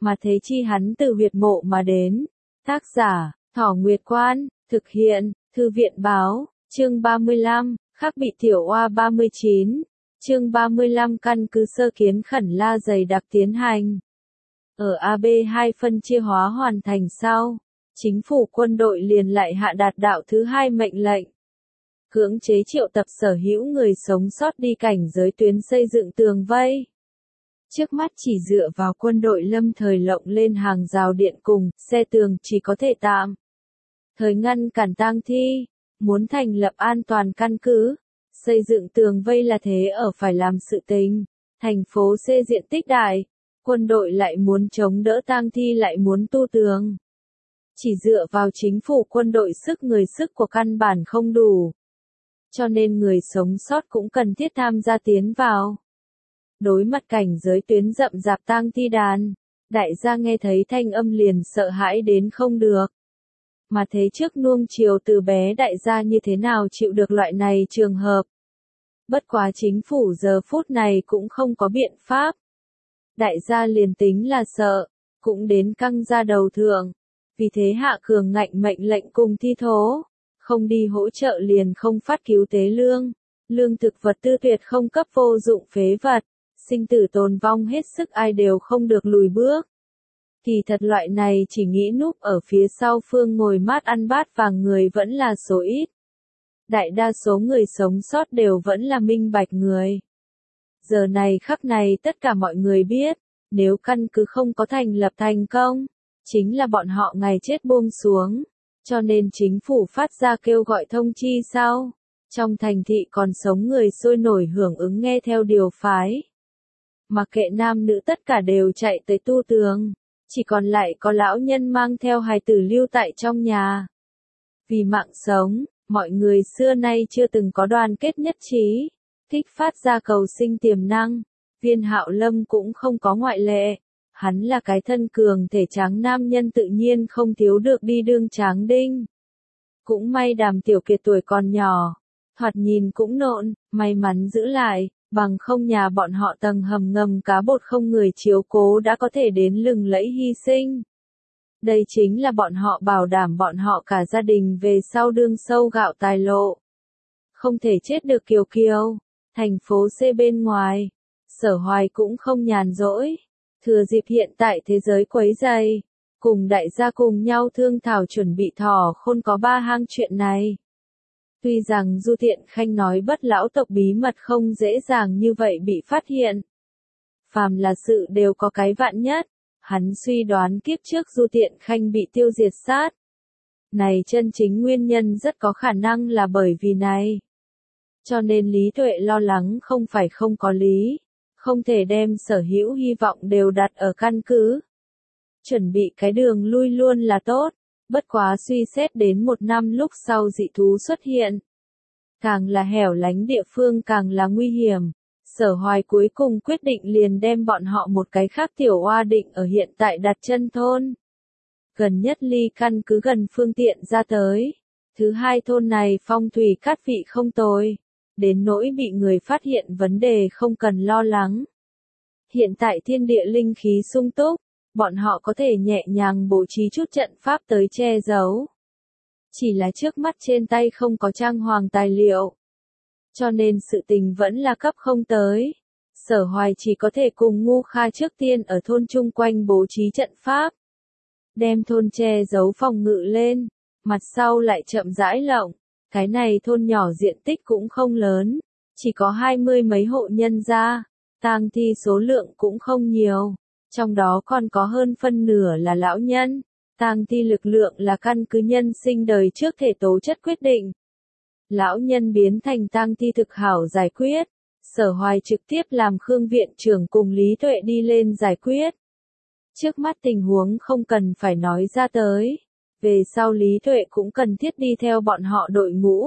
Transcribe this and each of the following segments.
mà thế chi hắn từ huyệt mộ mà đến. Tác giả, Thỏ Nguyệt Quan, thực hiện, Thư viện Báo, chương 35, khắc bị tiểu oa 39, chương 35 căn cứ sơ kiến khẩn La dày đặc tiến hành. Ở AB2 phân chia hóa hoàn thành sau, chính phủ quân đội liền lại hạ đạt đạo thứ 2 mệnh lệnh. Cưỡng chế triệu tập sở hữu người sống sót đi cảnh giới tuyến xây dựng tường vây. Trước mắt chỉ dựa vào quân đội lâm thời lộng lên hàng rào điện cùng, xe tường chỉ có thể tạm thời ngăn cản tang thi, muốn thành lập an toàn căn cứ, xây dựng tường vây là thế ở phải làm sự tình. Thành phố C diện tích đại, quân đội lại muốn chống đỡ tang thi lại muốn tu tường. Chỉ dựa vào chính phủ quân đội sức của căn bản không đủ. Cho nên người sống sót cũng cần thiết tham gia tiến vào. Đối mặt cảnh giới tuyến rậm rạp tang thi đàn, đại gia nghe thấy thanh âm liền sợ hãi đến không được. Mà thế trước nuông chiều từ bé đại gia như thế nào chịu được loại này trường hợp. Bất quá chính phủ giờ phút này cũng không có biện pháp. Đại gia liền tính là sợ, cũng đến căng ra đầu thượng. Vì thế hạ cường ngạnh mệnh lệnh cùng thi thố, không đi hỗ trợ liền không phát cứu tế lương. Lương thực vật tư tuyệt không cấp vô dụng phế vật, sinh tử tồn vong hết sức ai đều không được lùi bước. Kỳ thật loại này chỉ nghĩ núp ở phía sau phương ngồi mát ăn bát vàng người vẫn là số ít. Đại đa số người sống sót đều vẫn là minh bạch người. Giờ này khắc này tất cả mọi người biết, nếu căn cứ không có thành lập thành công, chính là bọn họ ngày chết buông xuống. Cho nên chính phủ phát ra kêu gọi thông chi sau. Trong thành thị còn sống người sôi nổi hưởng ứng nghe theo điều phái. Mặc kệ nam nữ tất cả đều chạy tới tu tường. Chỉ còn lại có lão nhân mang theo hài tử lưu tại trong nhà. Vì mạng sống, mọi người xưa nay chưa từng có đoàn kết nhất trí, thích phát ra cầu sinh tiềm năng. Viên Hạo Lâm cũng không có ngoại lệ. Hắn là cái thân cường thể tráng nam nhân tự nhiên không thiếu được đi đương tráng đinh. Cũng may Đàm Tiểu Kiệt tuổi còn nhỏ, thoạt nhìn cũng nộn, may mắn giữ lại, bằng không nhà bọn họ tầng hầm ngầm cá bột không người chiếu cố đã có thể đến lừng lẫy hy sinh. Đây chính là bọn họ bảo đảm bọn họ cả gia đình về sau đương sâu gạo tài lộ. Không thể chết được Kiều Kiều. Thành phố C bên ngoài, Sở Hoài cũng không nhàn rỗi. Thừa dịp hiện tại thế giới quấy rầy, cùng đại gia cùng nhau thương thảo chuẩn bị thỏ khôn có 3 hang chuyện này. Tuy rằng Du Thiện Khanh nói bất lão tộc bí mật không dễ dàng như vậy bị phát hiện. Phàm là sự đều có cái vạn nhất, hắn suy đoán kiếp trước Du Thiện Khanh bị tiêu diệt sát. Này chân chính nguyên nhân rất có khả năng là bởi vì này. Cho nên Lý Tuệ lo lắng không phải không có lý. Không thể đem sở hữu hy vọng đều đặt ở căn cứ. Chuẩn bị cái đường lui luôn là tốt, bất quá suy xét đến 1 năm lúc sau dị thú xuất hiện. Càng là hẻo lánh địa phương càng là nguy hiểm. Sở Hoài cuối cùng quyết định liền đem bọn họ một cái khác tiểu oa định ở hiện tại đặt chân thôn. Gần nhất ly căn cứ gần phương tiện ra tới. Thứ hai thôn này phong thủy cát vị không tồi. Đến nỗi bị người phát hiện vấn đề không cần lo lắng. Hiện tại thiên địa linh khí sung túc, bọn họ có thể nhẹ nhàng bố trí chút trận pháp tới che giấu. Chỉ là trước mắt trên tay không có trang hoàng tài liệu. Cho nên sự tình vẫn là cấp không tới. Sở Hoài chỉ có thể cùng Ngu Kha trước tiên ở thôn chung quanh bố trí trận pháp. Đem thôn che giấu phòng ngự lên, mặt sau lại chậm rãi lộng. Cái này thôn nhỏ diện tích cũng không lớn, chỉ có 20 mấy hộ nhân gia, tang thi số lượng cũng không nhiều, trong đó còn có hơn phân nửa là lão nhân. Tang thi lực lượng là căn cứ nhân sinh đời trước thể tố chất quyết định. Lão nhân biến thành tang thi thực hảo giải quyết, Sở Hoài trực tiếp làm Khương viện trưởng cùng Lý Tuệ đi lên giải quyết. Trước mắt tình huống không cần phải nói ra tới. Về sau Lý Tuệ cũng cần thiết đi theo bọn họ đội ngũ.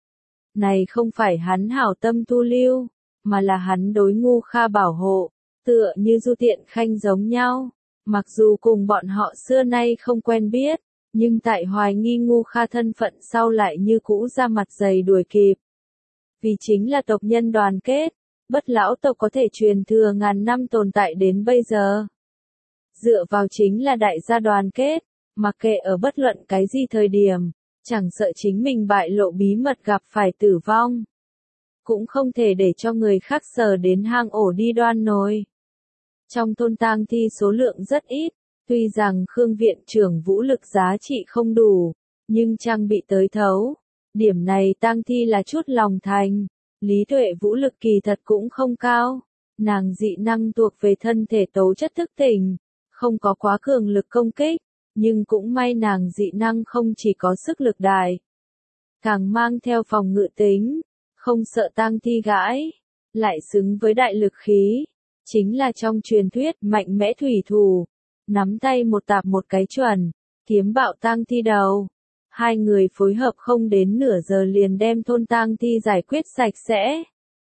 Này không phải hắn hảo tâm thu lưu, mà là hắn đối Ngu Kha bảo hộ, tựa như Du Thiện Khanh giống nhau. Mặc dù cùng bọn họ xưa nay không quen biết, nhưng tại hoài nghi Ngu Kha thân phận sau lại như cũ ra mặt dày đuổi kịp. Vì chính là tộc nhân đoàn kết, bất lão tộc có thể truyền thừa ngàn năm tồn tại đến bây giờ. dựa vào chính là đại gia đoàn kết, mặc kệ ở bất luận cái gì thời điểm, chẳng sợ chính mình bại lộ bí mật gặp phải tử vong. Cũng không thể để cho người khác sờ đến hang ổ đi đoan nồi. Trong thôn tang thi số lượng rất ít, tuy rằng Khương viện trưởng vũ lực giá trị không đủ, nhưng trang bị tới thấu. Điểm này tang thi là chút lòng thành. Lý Tuệ vũ lực kỳ thật cũng không cao. Nàng dị năng thuộc về thân thể tố chất thức tỉnh, không có quá cường lực công kích, nhưng cũng may nàng dị năng không chỉ có sức lực đại, càng mang theo phòng ngự tính, không sợ tang thi gãi, lại xứng với đại lực khí, chính là trong truyền thuyết mạnh mẽ thủy thủ, nắm tay một tạp một cái chuẩn, kiếm bạo tang thi đầu. Hai người phối hợp không đến nửa giờ liền đem thôn tang thi giải quyết sạch sẽ.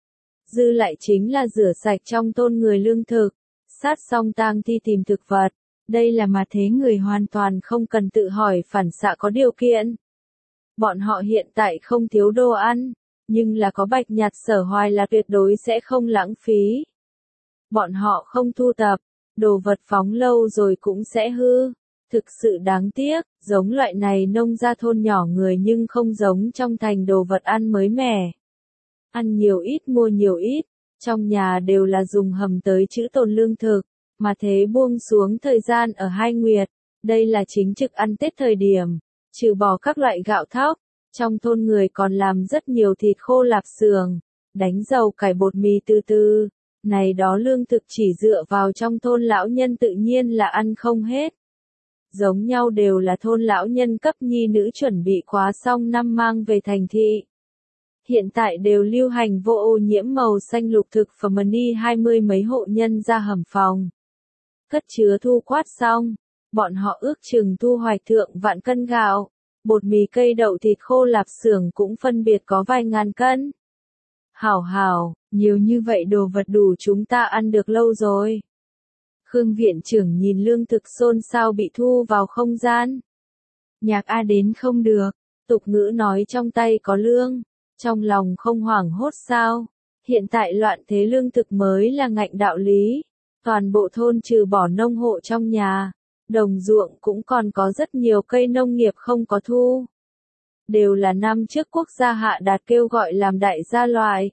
Dư lại chính là rửa sạch trong thôn người lương thực, sát xong tang thi tìm thực vật. Đây là mà thế người hoàn toàn không cần tự hỏi phản xạ có điều kiện. Bọn họ hiện tại không thiếu đồ ăn, nhưng là có Bạch Nhật Sở Hoài là tuyệt đối sẽ không lãng phí. Bọn họ không thu tập, đồ vật phóng lâu rồi cũng sẽ hư. Thực sự đáng tiếc, giống loại này nông gia thôn nhỏ người nhưng không giống trong thành đồ vật ăn mới mẻ. Ăn nhiều ít mua nhiều ít, trong nhà đều là dùng hầm tới trữ tồn lương thực, mà thế buông xuống thời gian ở 2 nguyệt, đây là chính trực ăn Tết thời điểm, trừ bỏ các loại gạo thóc, trong thôn người còn làm rất nhiều thịt khô lạp xưởng, đánh dầu cải bột mì từ từ, này đó lương thực chỉ dựa vào trong thôn lão nhân tự nhiên là ăn không hết. Giống nhau đều là thôn lão nhân cấp nhi nữ chuẩn bị quá xong năm mang về thành thị. Hiện tại đều lưu hành vô ô nhiễm màu xanh lục thực phẩm ni 20 mấy hộ nhân ra hầm phòng. Cất chứa thu quát xong, bọn họ ước chừng thu hoạch thượng vạn cân gạo, bột mì cây đậu thịt khô lạp xưởng cũng phân biệt có vài ngàn cân. Hảo hảo, nhiều như vậy đồ vật đủ chúng ta ăn được lâu rồi. Khương viện trưởng nhìn lương thực xôn xao bị thu vào không gian. Nhạc A đến không được, tục ngữ nói trong tay có lương, trong lòng không hoảng hốt sao. Hiện tại loạn thế lương thực mới là ngạnh đạo lý. Toàn bộ thôn trừ bỏ nông hộ trong nhà, đồng ruộng cũng còn có rất nhiều cây nông nghiệp không có thu. Đều là năm trước quốc gia hạ đạt kêu gọi làm đại gia loại.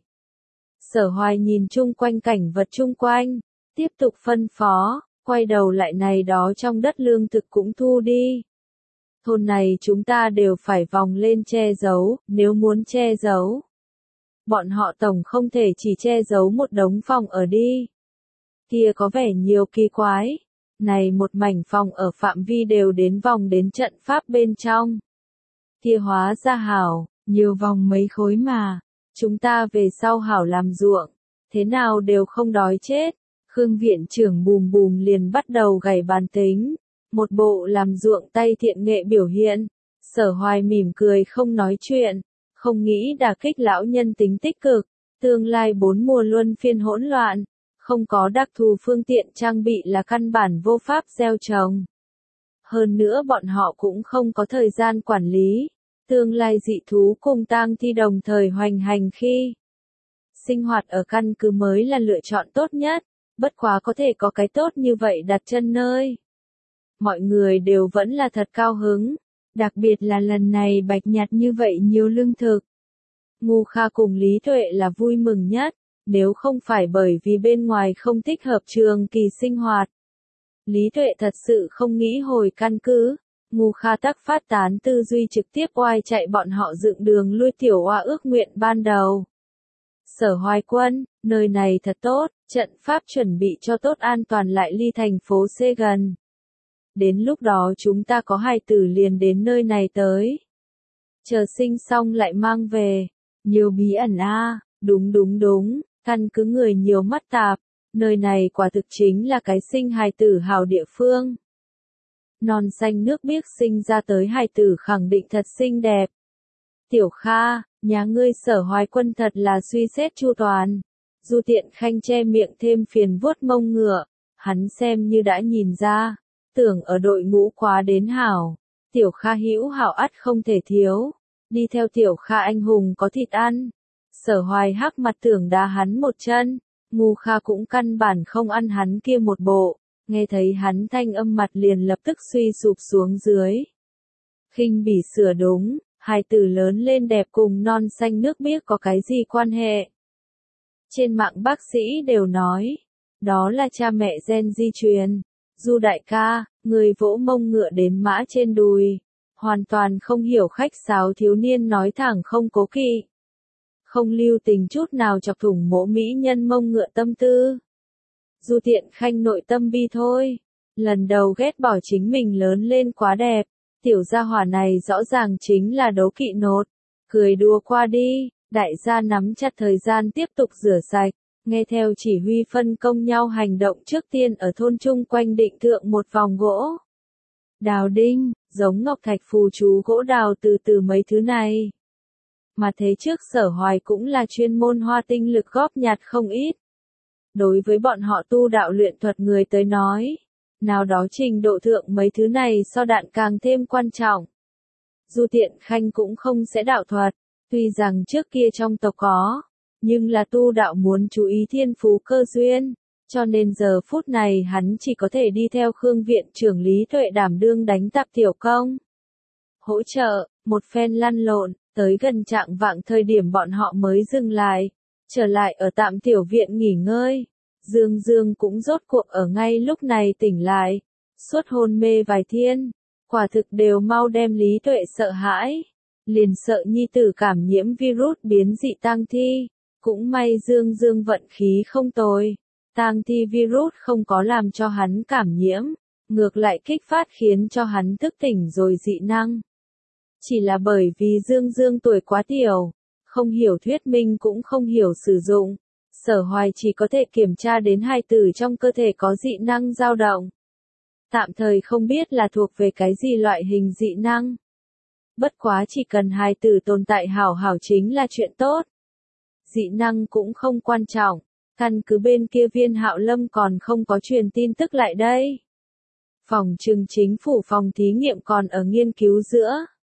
Sở Hoài nhìn chung quanh cảnh vật chung quanh, tiếp tục phân phó, quay đầu lại này đó trong đất lương thực cũng thu đi. Thôn này chúng ta đều phải vòng lên che giấu, nếu muốn che giấu. Bọn họ tổng không thể chỉ che giấu một đống phòng ở đi. Kia có vẻ nhiều kỳ quái. Này một mảnh phòng ở phạm vi đều đến vòng đến trận pháp bên trong. Kia hóa ra hảo, nhiều vòng mấy khối mà. Chúng ta về sau hảo làm ruộng, thế nào đều không đói chết. Khương viện trưởng bùm bùm liền bắt đầu gảy bàn tính. Một bộ làm ruộng tay thiện nghệ biểu hiện. Sở Hoài mỉm cười không nói chuyện, không nghĩ đả kích lão nhân tính tích cực. Tương lai 4 mùa luân phiên hỗn loạn, không có đặc thù phương tiện trang bị là căn bản vô pháp gieo trồng. Hơn nữa bọn họ cũng không có thời gian quản lý. Tương lai dị thú cùng tang thi đồng thời hoành hành khi sinh hoạt ở căn cứ mới là lựa chọn tốt nhất, bất quá có thể có cái tốt như vậy đặt chân nơi. Mọi người đều vẫn là thật cao hứng, đặc biệt là lần này Bạch Nhật như vậy nhiều lương thực. Ngu Kha cùng Lý Tuệ là vui mừng nhất, nếu không phải bởi vì bên ngoài không thích hợp trường kỳ sinh hoạt. Lý Tuệ thật sự không nghĩ hồi căn cứ. Ngu Kha tắc phát tán tư duy trực tiếp oai chạy bọn họ dựng đường lui tiểu oa ước nguyện ban đầu. Sở Hoài Quân, nơi này thật tốt, trận pháp chuẩn bị cho tốt an toàn lại ly thành phố C gần. Đến lúc đó chúng ta có hài tử liền đến nơi này tới. Chờ sinh xong lại mang về. Nhiều bí ẩn a, đúng, căn cứ người nhiều mắt tạp, nơi này quả thực chính là cái sinh hài tử hào địa phương. Non xanh nước biếc sinh ra tới hài tử khẳng định thật xinh đẹp. Tiểu Kha, nhà ngươi Sở Hoài Quân thật là suy xét chu toàn. Du Tiện Khanh che miệng thêm phiền vuốt mông ngựa, hắn xem như đã nhìn ra, tưởng ở đội ngũ quá đến hảo. Tiểu Kha hữu hảo ắt không thể thiếu, đi theo Tiểu Kha anh hùng có thịt ăn. Sở Hoài hắc mặt tưởng đá hắn một chân, Ngu Kha cũng căn bản không ăn hắn kia một bộ, Nghe thấy hắn thanh âm mặt liền lập tức suy sụp xuống dưới. Khinh bỉ sửa đúng, hài tử lớn lên đẹp cùng non xanh nước biếc có cái gì quan hệ? Trên mạng bác sĩ đều nói, đó là cha mẹ gen di truyền. Du đại ca, người vỗ mông ngựa đến mã trên đùi, hoàn toàn không hiểu khách sáo thiếu niên nói thẳng không cố kỵ. Không lưu tình chút nào chọc thủng mỗ mỹ nhân mông ngựa tâm tư. Du Tiện Khanh nội tâm bi thôi, lần đầu ghét bỏ chính mình lớn lên quá đẹp, tiểu gia hỏa này rõ ràng chính là đố kỵ nột, cười đùa qua đi, đại gia nắm chặt thời gian tiếp tục rửa sạch, nghe theo chỉ huy phân công nhau hành động trước tiên ở thôn chung quanh định thượng một vòng gỗ. Đào đinh, giống ngọc thạch phù chú gỗ đào từ từ mấy thứ này. Mà thế trước Sở Hoài cũng là chuyên môn hoa tinh lực góp nhặt không ít. Đối với bọn họ tu đạo luyện thuật người tới nói, nào đó trình độ thượng mấy thứ này so đạn càng thêm quan trọng. Du Tiện Khanh cũng không sẽ đạo thuật, tuy rằng trước kia trong tộc có, nhưng là tu đạo muốn chú ý thiên phú cơ duyên, cho nên giờ phút này hắn chỉ có thể đi theo Khương viện trưởng Lý Tuệ đảm đương đánh tạp tiểu công. Hỗ trợ, một phen lăn lộn, tới gần trạng vạng thời điểm bọn họ mới dừng lại, trở lại ở tạm tiểu viện nghỉ ngơi. Dương Dương cũng rốt cuộc ở ngay lúc này tỉnh lại, suốt hôn mê vài thiên, quả thực đều mau đem Lý Tuệ sợ hãi, liền sợ nhi tử cảm nhiễm virus biến dị tang thi, cũng may Dương Dương vận khí không tồi, tang thi virus không có làm cho hắn cảm nhiễm, ngược lại kích phát khiến cho hắn thức tỉnh rồi dị năng. Chỉ là bởi vì Dương Dương tuổi quá tiểu, không hiểu thuyết minh cũng không hiểu sử dụng. Sở Hoài chỉ có thể kiểm tra đến hài tử trong cơ thể có dị năng dao động. Tạm thời không biết là thuộc về cái gì loại hình dị năng. Bất quá chỉ cần hài tử tồn tại hảo hảo chính là chuyện tốt. Dị năng cũng không quan trọng, căn cứ bên kia Viên Hạo Lâm còn không có truyền tin tức lại đây. Phòng trừng chính phủ phòng thí nghiệm còn ở nghiên cứu giữa.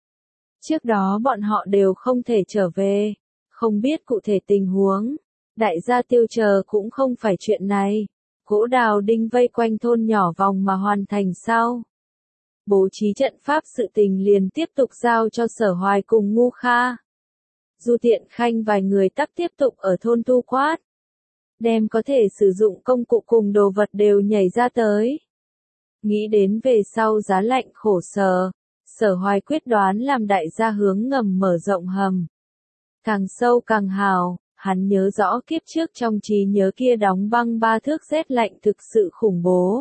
Trước đó bọn họ đều không thể trở về, không biết cụ thể tình huống. Đại gia Tiêu chờ cũng không phải chuyện này. Gỗ đào đinh vây quanh thôn nhỏ vòng mà hoàn thành sau. Bố trí trận pháp sự tình liền tiếp tục giao cho Sở Hoài cùng Ngu Kha. Du Tiện Khanh vài người tắc tiếp tục ở thôn tu quát. Đem có thể sử dụng công cụ cùng đồ vật đều nhảy ra tới. Nghĩ đến về sau giá lạnh khổ sở, Sở Hoài quyết đoán làm đại gia hướng ngầm mở rộng hầm. Càng sâu càng hào. Hắn nhớ rõ kiếp trước trong trí nhớ kia đóng băng 3 thước rét lạnh thực sự khủng bố.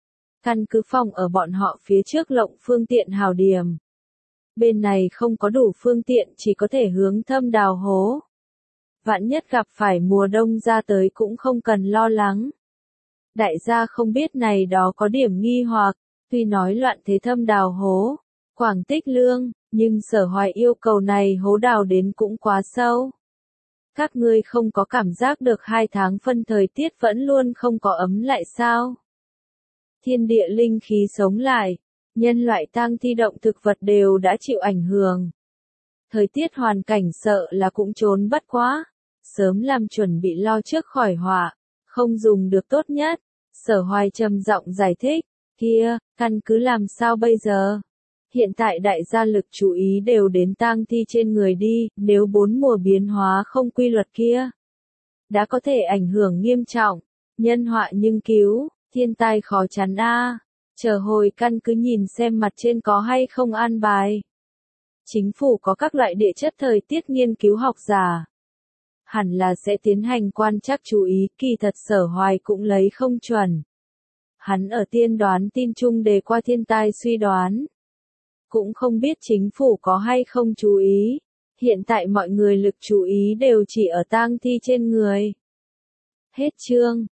Căn cứ phòng ở bọn họ phía trước lộng phương tiện hào điểm. Bên này không có đủ phương tiện chỉ có thể hướng thâm đào hố. Vạn nhất gặp phải mùa đông ra tới cũng không cần lo lắng. Đại gia không biết này đó có điểm nghi hoặc, tuy nói loạn thế thâm đào hố, quảng tích lương, nhưng Sở Hoài yêu cầu này hố đào đến cũng quá sâu. Các ngươi không có cảm giác được 2 tháng phân thời tiết vẫn luôn không có ấm lại sao? Thiên địa linh khí sống lại, nhân loại tang thi động thực vật đều đã chịu ảnh hưởng. Thời tiết hoàn cảnh sợ là cũng trốn bất quá, sớm làm chuẩn bị lo trước khỏi họa, không dùng được tốt nhất. Sở Hoài trầm giọng giải thích, kia, căn cứ làm sao bây giờ? Hiện tại đại gia lực chú ý đều đến tang thi trên người đi, nếu 4 mùa biến hóa không quy luật kia, đã có thể ảnh hưởng nghiêm trọng, nhân họa nhưng cứu, thiên tai khó chắn a. Chờ hồi căn cứ nhìn xem mặt trên có hay không an bài. Chính phủ có các loại địa chất thời tiết nghiên cứu học giả. Hẳn là sẽ tiến hành quan trắc chú ý, kỳ thật Sở Hoài cũng lấy không chuẩn. Hắn ở tiên đoán tin chung đề qua thiên tai suy đoán. Cũng không biết chính phủ có hay không chú ý. Hiện tại mọi người lực chú ý đều chỉ ở tang thi trên người. Hết chương.